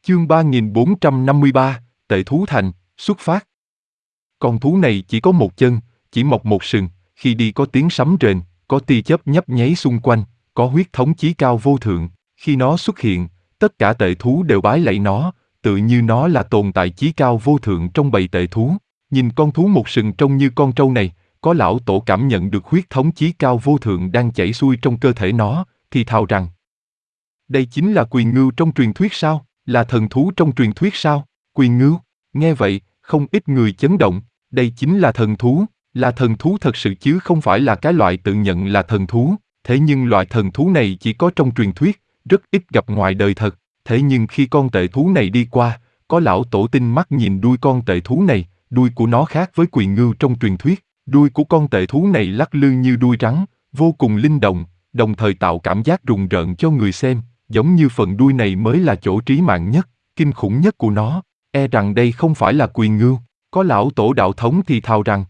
Chương 3453, Tệ thú thành, xuất phát. Con thú này chỉ có một chân, chỉ mọc một sừng, khi đi có tiếng sấm rền, có tia chớp nhấp nháy xung quanh, có huyết thống chí cao vô thượng. Khi nó xuất hiện, tất cả tệ thú đều bái lạy nó, tự như nó là tồn tại chí cao vô thượng trong bầy tệ thú. Nhìn con thú một sừng trông như con trâu này, có lão tổ cảm nhận được huyết thống chí cao vô thượng đang chảy xuôi trong cơ thể nó, thì thào rằng: đây chính là Quyền Ngưu trong truyền thuyết sao? Là thần thú trong truyền thuyết sao? Quyền Ngưu? Nghe vậy, không ít người chấn động. Đây chính là thần thú thật sự chứ không phải là cái loại tự nhận là thần thú. Thế nhưng loại thần thú này chỉ có trong truyền thuyết, rất ít gặp ngoài đời thật. Thế nhưng khi con tệ thú này đi qua, có lão tổ tinh mắt nhìn đuôi con tệ thú này, đuôi của nó khác với Quyền Ngưu trong truyền thuyết. Đuôi của con tệ thú này lắc lư như đuôi rắn, vô cùng linh động, đồng thời tạo cảm giác rùng rợn cho người xem. Giống như phần đuôi này mới là chỗ trí mạng nhất, kinh khủng nhất của nó. E rằng đây không phải là Quyền Ngưu. Có lão tổ đạo thống thì thào rằng: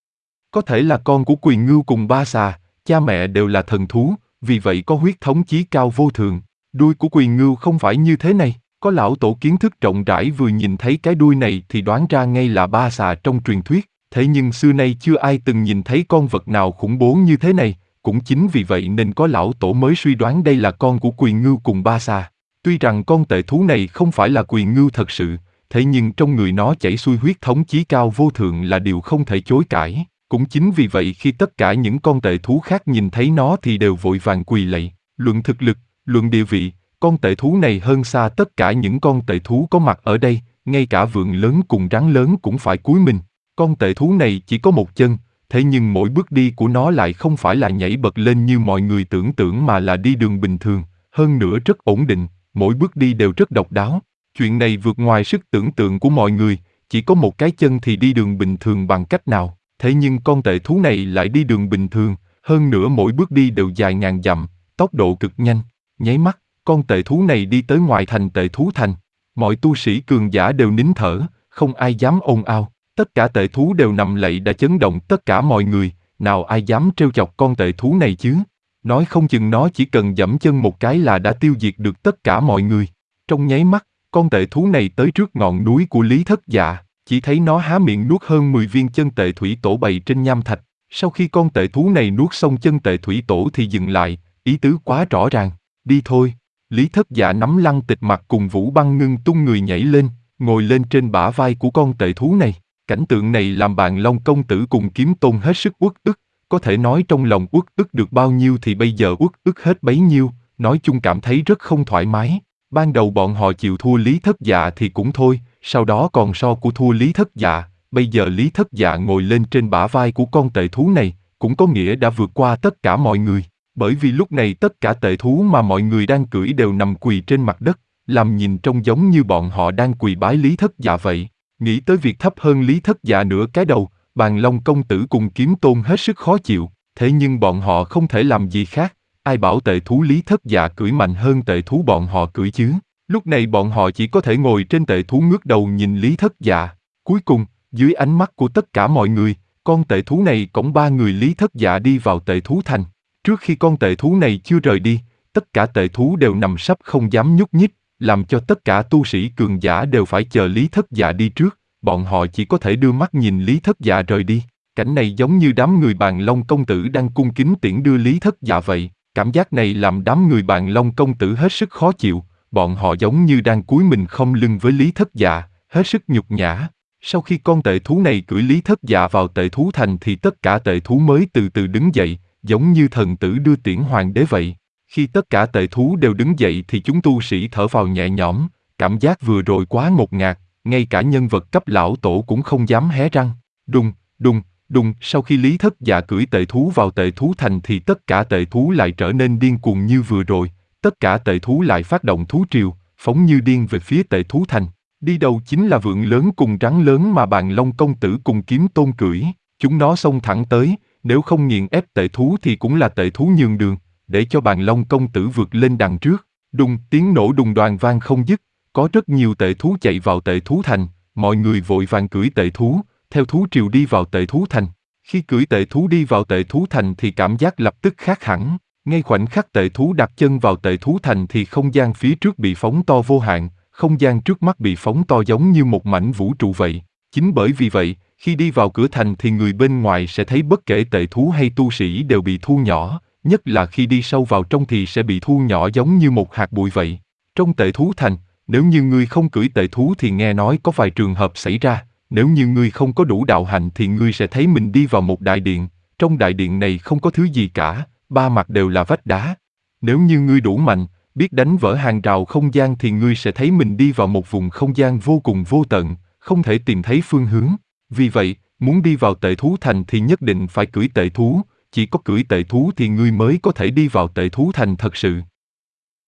có thể là con của Quyền Ngưu cùng Ba Xà, cha mẹ đều là thần thú, vì vậy có huyết thống chí cao vô thượng. Đuôi của Quyền Ngưu không phải như thế này. Có lão tổ kiến thức rộng rãi vừa nhìn thấy cái đuôi này thì đoán ra ngay là Ba Xà trong truyền thuyết. Thế nhưng xưa nay chưa ai từng nhìn thấy con vật nào khủng bố như thế này. Cũng chính vì vậy nên có lão tổ mới suy đoán đây là con của Quyền Ngưu cùng Ba Xà. Tuy rằng con tệ thú này không phải là Quyền Ngưu thật sự, thế nhưng trong người nó chảy xuôi huyết thống chí cao vô thượng là điều không thể chối cãi. Cũng chính vì vậy khi tất cả những con tệ thú khác nhìn thấy nó thì đều vội vàng quỳ lạy. Luận thực lực, luận địa vị, con tệ thú này hơn xa tất cả những con tệ thú có mặt ở đây, ngay cả vượn lớn cùng rắn lớn cũng phải cúi mình. Con tệ thú này chỉ có một chân, thế nhưng mỗi bước đi của nó lại không phải là nhảy bật lên như mọi người tưởng tượng mà là đi đường bình thường, hơn nữa rất ổn định, mỗi bước đi đều rất độc đáo. Chuyện này vượt ngoài sức tưởng tượng của mọi người, chỉ có một cái chân thì đi đường bình thường bằng cách nào, thế nhưng con tệ thú này lại đi đường bình thường, hơn nữa mỗi bước đi đều dài ngàn dặm, tốc độ cực nhanh. Nháy mắt, con tệ thú này đi tới ngoại thành Tệ Thú Thành. Mọi tu sĩ cường giả đều nín thở, không ai dám ồn ào. Tất cả tệ thú đều nằm lạy đã chấn động tất cả mọi người, nào ai dám trêu chọc con tệ thú này chứ? Nói không chừng nó chỉ cần giẫm chân một cái là đã tiêu diệt được tất cả mọi người. Trong nháy mắt, con tệ thú này tới trước ngọn núi của Lý Thất Dạ, chỉ thấy nó há miệng nuốt hơn 10 viên chân tệ thủy tổ bày trên nham thạch. Sau khi con tệ thú này nuốt xong chân tệ thủy tổ thì dừng lại, ý tứ quá rõ ràng, đi thôi. Lý Thất Dạ nắm Lăng Tịch Mặc cùng Vũ Băng Ngưng tung người nhảy lên, ngồi lên trên bả vai của con tệ thú này. Cảnh tượng này làm Bàn Long công tử cùng Kiếm Tôn hết sức uất ức, có thể nói trong lòng uất ức được bao nhiêu thì bây giờ uất ức hết bấy nhiêu, nói chung cảm thấy rất không thoải mái. Ban đầu bọn họ chịu thua Lý Thất Dạ thì cũng thôi, sau đó còn so của thua Lý Thất Dạ, bây giờ Lý Thất Dạ ngồi lên trên bả vai của con tệ thú này, cũng có nghĩa đã vượt qua tất cả mọi người, bởi vì lúc này tất cả tệ thú mà mọi người đang cưỡi đều nằm quỳ trên mặt đất, làm nhìn trông giống như bọn họ đang quỳ bái Lý Thất Dạ vậy. Nghĩ tới việc thấp hơn Lý Thất Dạ nửa cái đầu, Bàn Long công tử cùng Kiếm Tôn hết sức khó chịu, thế nhưng bọn họ không thể làm gì khác, ai bảo tệ thú Lý Thất Dạ cưỡi mạnh hơn tệ thú bọn họ cưỡi chứ. Lúc này bọn họ chỉ có thể ngồi trên tệ thú ngước đầu nhìn Lý Thất Dạ. Cuối cùng, dưới ánh mắt của tất cả mọi người, con tệ thú này cõng 3 người Lý Thất Dạ đi vào Tệ Thú Thành. Trước khi con tệ thú này chưa rời đi, tất cả tệ thú đều nằm sấp không dám nhúc nhích, làm cho tất cả tu sĩ cường giả đều phải chờ Lý Thất Dạ đi trước, bọn họ chỉ có thể đưa mắt nhìn Lý Thất Dạ rời đi. Cảnh này giống như đám người Bàn Long công tử đang cung kính tiễn đưa Lý Thất Dạ vậy. Cảm giác này làm đám người Bàn Long công tử hết sức khó chịu, bọn họ giống như đang cúi mình khom lưng với Lý Thất Dạ, hết sức nhục nhã. Sau khi con tệ thú này cưỡi Lý Thất Dạ vào Tệ Thú Thành thì tất cả tệ thú mới từ từ đứng dậy, giống như thần tử đưa tiễn hoàng đế vậy. Khi tất cả tệ thú đều đứng dậy thì chúng tu sĩ thở phào nhẹ nhõm, cảm giác vừa rồi quá ngột ngạt, ngay cả nhân vật cấp lão tổ cũng không dám hé răng. Đùng, đùng, đùng, sau khi Lý Thất Dạ cưỡi tệ thú vào Tệ Thú Thành thì tất cả tệ thú lại trở nên điên cuồng như vừa rồi, tất cả tệ thú lại phát động thú triều, phóng như điên về phía Tệ Thú Thành. Đi đầu chính là vượn lớn cùng rắn lớn mà Bàn Long công tử cùng Kiếm Tôn cưỡi, chúng nó xông thẳng tới, nếu không nghiền ép tệ thú thì cũng là tệ thú nhường đường, để cho Bàn Long công tử vượt lên đằng trước. Đùng, tiếng nổ đùng đoàng vang không dứt, có rất nhiều tệ thú chạy vào Tệ Thú Thành, mọi người vội vàng cưỡi tệ thú, theo thú triều đi vào Tệ Thú Thành. Khi cưỡi tệ thú đi vào Tệ Thú Thành thì cảm giác lập tức khác hẳn, ngay khoảnh khắc tệ thú đặt chân vào Tệ Thú Thành thì không gian phía trước bị phóng to vô hạn, không gian trước mắt bị phóng to giống như một mảnh vũ trụ vậy. Chính bởi vì vậy, khi đi vào cửa thành thì người bên ngoài sẽ thấy bất kể tệ thú hay tu sĩ đều bị thu nhỏ, nhất là khi đi sâu vào trong thì sẽ bị thu nhỏ giống như một hạt bụi vậy. Trong tệ thú thành, nếu như ngươi không cưỡi tệ thú thì nghe nói có vài trường hợp xảy ra, nếu như ngươi không có đủ đạo hạnh thì ngươi sẽ thấy mình đi vào một đại điện, trong đại điện này không có thứ gì cả, ba mặt đều là vách đá. Nếu như ngươi đủ mạnh, biết đánh vỡ hàng rào không gian thì ngươi sẽ thấy mình đi vào một vùng không gian vô cùng vô tận, không thể tìm thấy phương hướng. Vì vậy, muốn đi vào tệ thú thành thì nhất định phải cưỡi tệ thú, chỉ có cưỡi tệ thú thì ngươi mới có thể đi vào tệ thú thành thật sự.